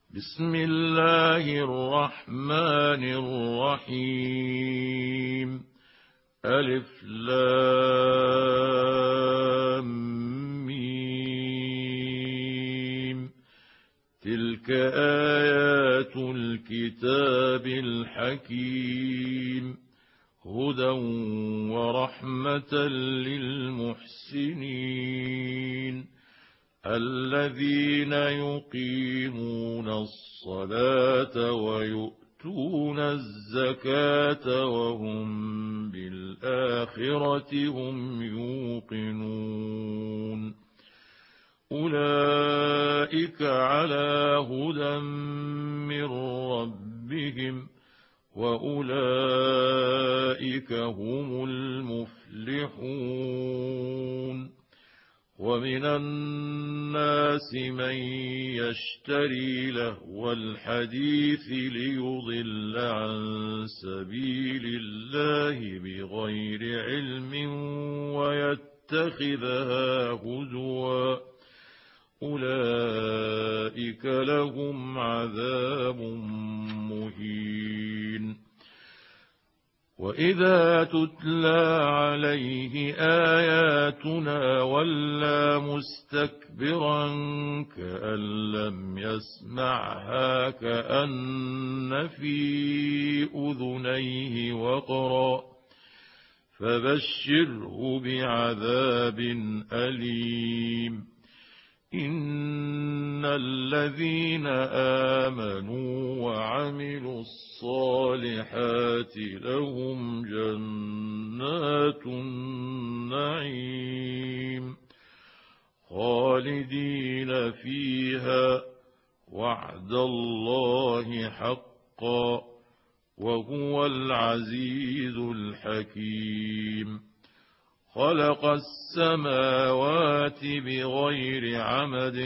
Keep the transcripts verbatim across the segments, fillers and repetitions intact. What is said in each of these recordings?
بسم الله الرحمن الرحيم. ألف لام ميم. تلك آيات الكتاب الحكيم، هدى ورحمة للمحسنين الذين يقيمون الصلاة ويؤتون الزكاة وهم بالآخرة هم يوقنون. أولئك على هدى من ربهم وأولئك هم المفلحون. ومن الناس من يشتري لهو الحديث ليضل عن سبيل الله بغير علم ويتخذها هزوا، أولئك لهم عذاب مهين. وإذا تتلى عليه آياتنا ولى مستكبرا كأن لم يسمعها كأن في أذنيه وقرا، فبشره بعذاب أليم. إن الذين آمنوا وعملوا الصالحات لهم جنات النعيم خالدين فيها، وعد الله حقا، وهو العزيز الحكيم. خلق السماوات بغير عمد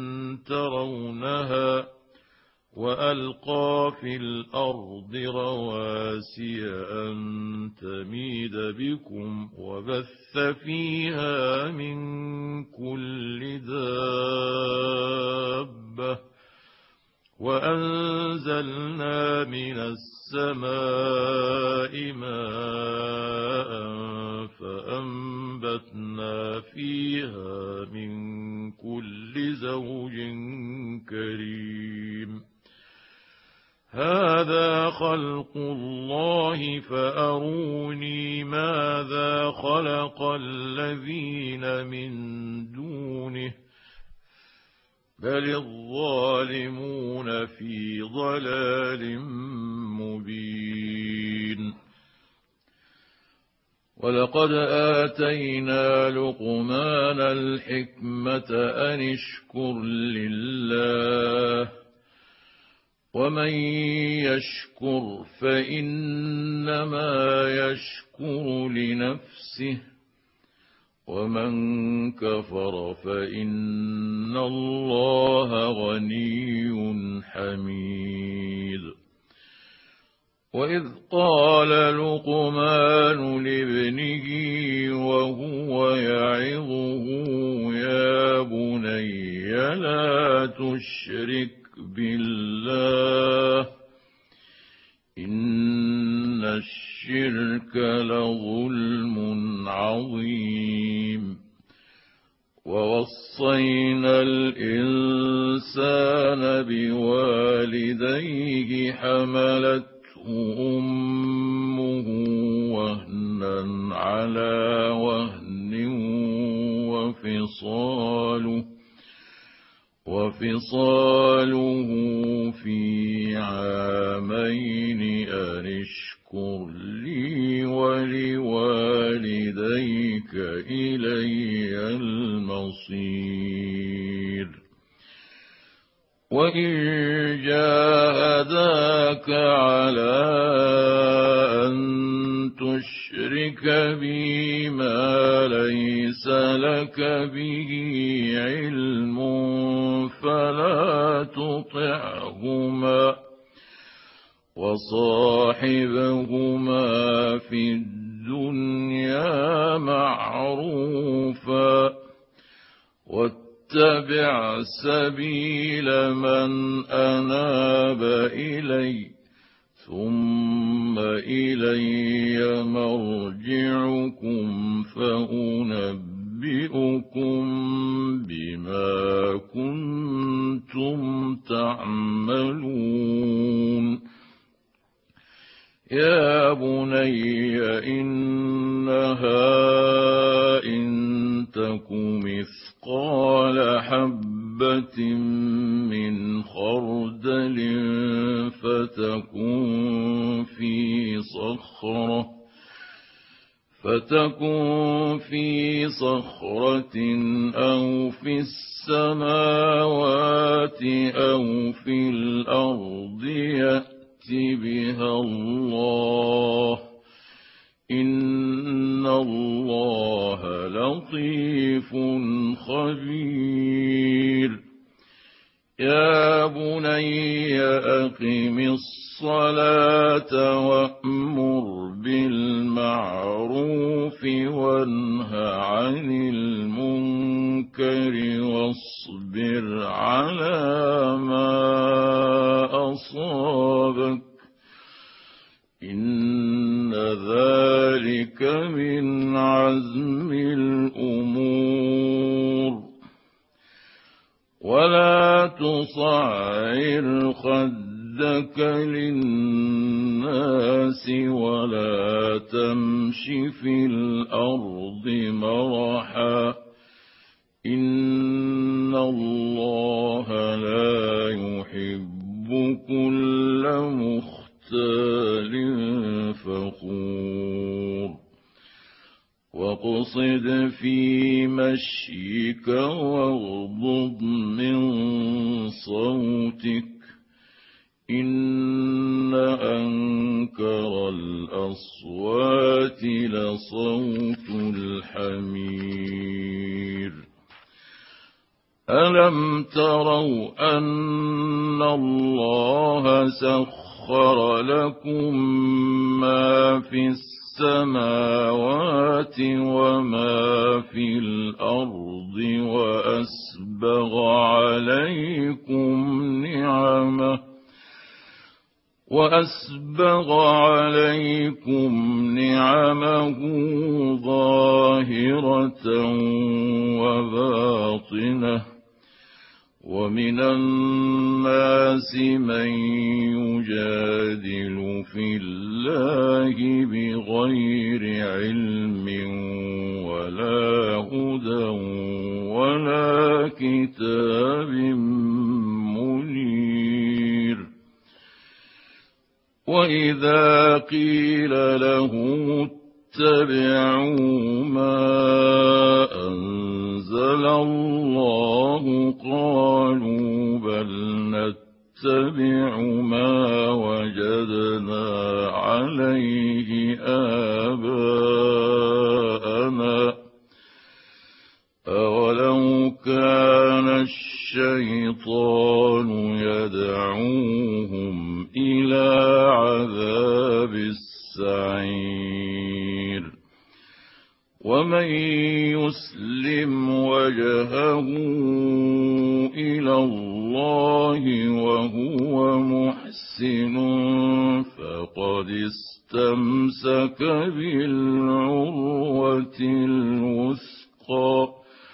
ترونها، وألقى في الأرض رواسي أن تميد بكم، وبث فيها من كل دابة، وأنزلنا من السماء ماء فأنبتنا فيها من كل زوج كريم. هذا خلق الله فأروني ماذا خلق الذين من دونه، بل الظالمون في ضلال مبين. ولقد آتينا لقمان الحكمة أن اشكر لله، ومن يشكر فإنما يشكر لنفسه، ومن كفر فإن الله غني حميد. وإذ قال لقمان لابنه وهو يعظه يا بني لا تشرك بالله إن الشرك لظلم عظيم. ووصينا الإنسان بوالديه حملته أمه وهنا على وهن وفصاله وفصاله في عامين أن اشكر لي ولوالديك إلي المصير. وإن جاهداك على أن تشرك بي ما ليس لك به علم فلا تطعهما، وصاحبهما في الدنيا معروفا، واتبع سبيل من أناب إلي ثم إلي مرجعكم فأنبئكم بما كنتم تعملون يا بني إنها إن تك مثقال حبة من خردل فتكن في صخرة فتكن في صخرة أو في السماوات أو في الأرض يأت بها الله إن الله لطيف خبير يا بني أقم الصلاة وأمر بالمعروف وانه عن المنكر واصبر على ما أصابك إن ذلك من عزم الأمور ولا تصعر خدك للناس ولا تمش في الأرض مرحا إن الله لا يحب كل مختال فخور واقصد في مشيك واغضض من صوتك إن أنكر الأصوات لصوت الحمير ألم تروا أن الله سخر لكم ما في السماوات وما في الأرض وأسبغ عليكم نعمه وأسبغ عليكم نعمه ظاهرة وباطنة ومن الناس من يجادل في الله بغير علم ولا هدى ولا كتاب منير وإذا قيل لهم اتبعوا ما أنزل الله قالوا بل نتبع ما وجدنا عليه آباءنا أولو كان الشيطان يدعوهم إلى عذاب السعير ومن يسلم وجهه إلى الله وهو محسن فقد استمسك بالعروة الوثقى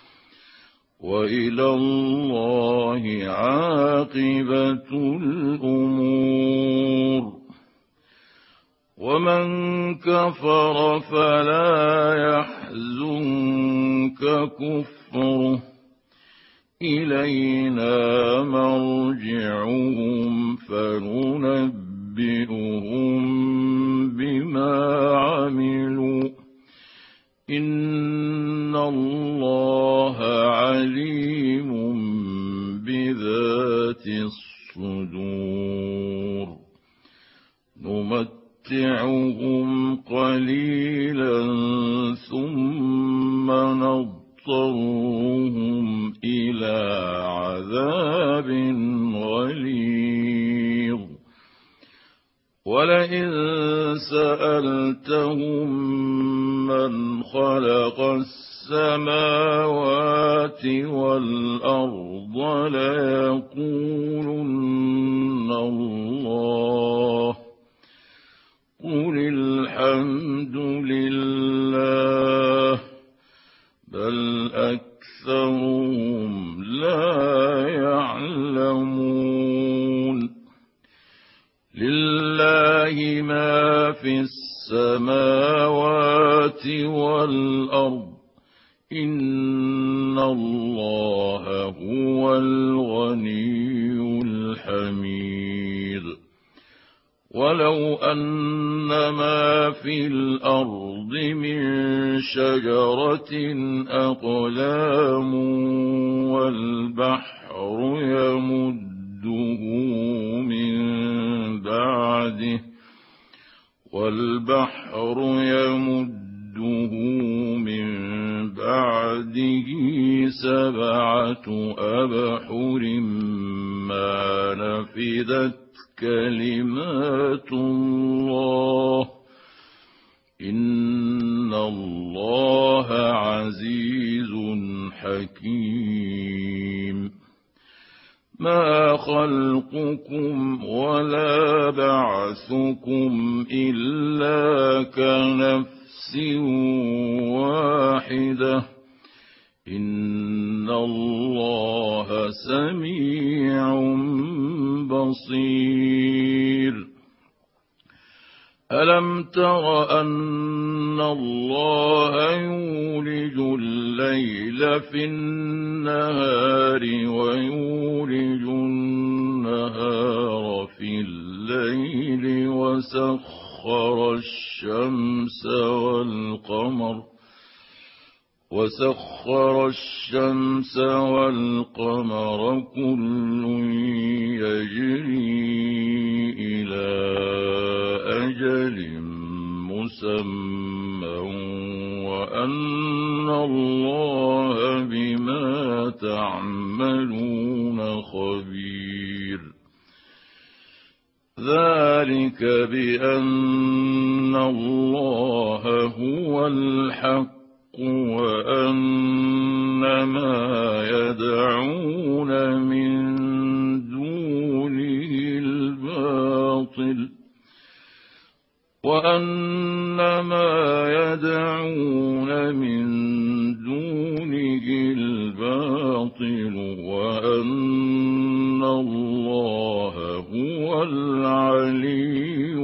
وإلى الله عاقبة الأمور ومن كفر فلا يحزنك كفره إلينا مرجعهم فننبئهم بما عملوا إن الله عليم بذات الصدور نمتعهم قليلا ثم نضطرهم إلى عذاب غليظ ولئن سألتهم من خلق السماوات والأرض ليقولن الله قل الحمد لله بل أكثرهم لا يعلمون لله ما في السماوات والأرض إن الله هو الغني الحميد ولو أن ما في الأرض من شجرة أقلام والبحر يمده من بعده والبحر يمده من بعده سبعة أبحر ما نفدت كلمات الله إن الله عزيز حكيم ما خلقكم ولا بعثكم إلا كنفس واحدة إن الله سميع بصير ألم تر أن الله يولج الليل في النهار ويولج النهار في الليل وسخر الشمس والقمر وسخر الشمس والقمر كل يجري إلى أجل مسمى وأن الله بما تعملون خبير ذلك بأن الله هو الحق وأن ما يدعون من دونه الباطل وأن ما يدعون من دونه الباطل وأن الله هو العلي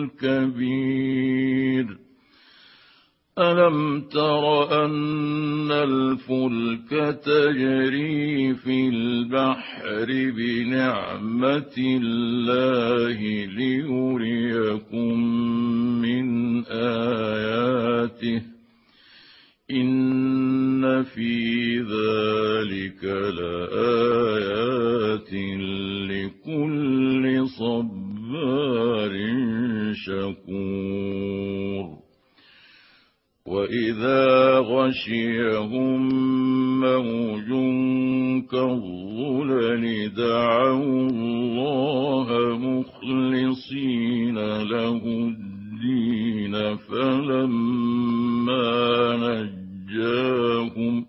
الكبير ألم تر أن الفلك تجري في البحر بنعمة الله ليريكم من آياته إن في ذلك لآيات لكل صبار شكور وإذا غشيهم موج كالظلل دعوا الله مخلصين له الدين فلما نجاهم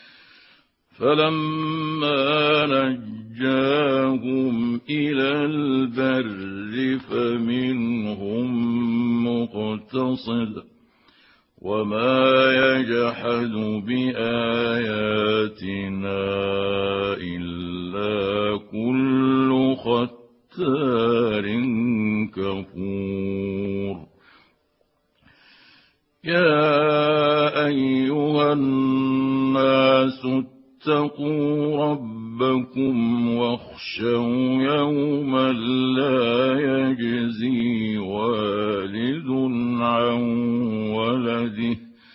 فلما نجاهم إلى البر فمنهم مقتصد وما يجحد بآياتنا إلا كل ختار كفور يا أيها الناس اتقوا ربكم واخشوا يوما لا يجزي والد عن ولده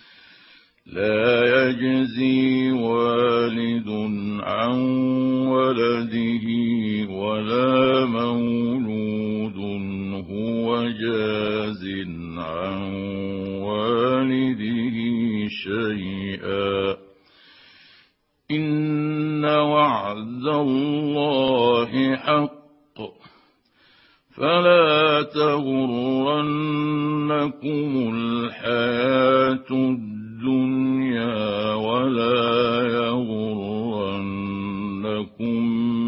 لا يجزي والد عن ولده ولا مولود هو جاز عن والده شيئا إن وعد الله حق فلا تغرنكم الحياة الدنيا ولا يغرنكم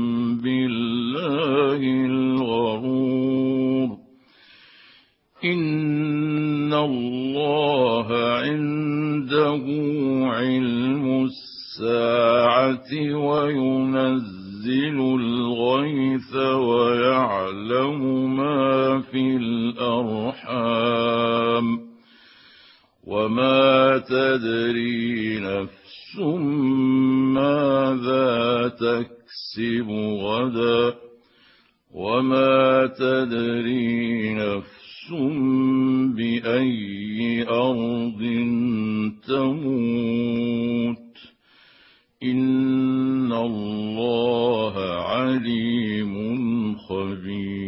بالله الغرور إن الله عنده علم الساعة وينزل الغيث ويعلم ما في الأرحام وما تدري نفس ماذا تكسب غدا وما تدري نفس بأي أرض تموت إن الله عليم خبير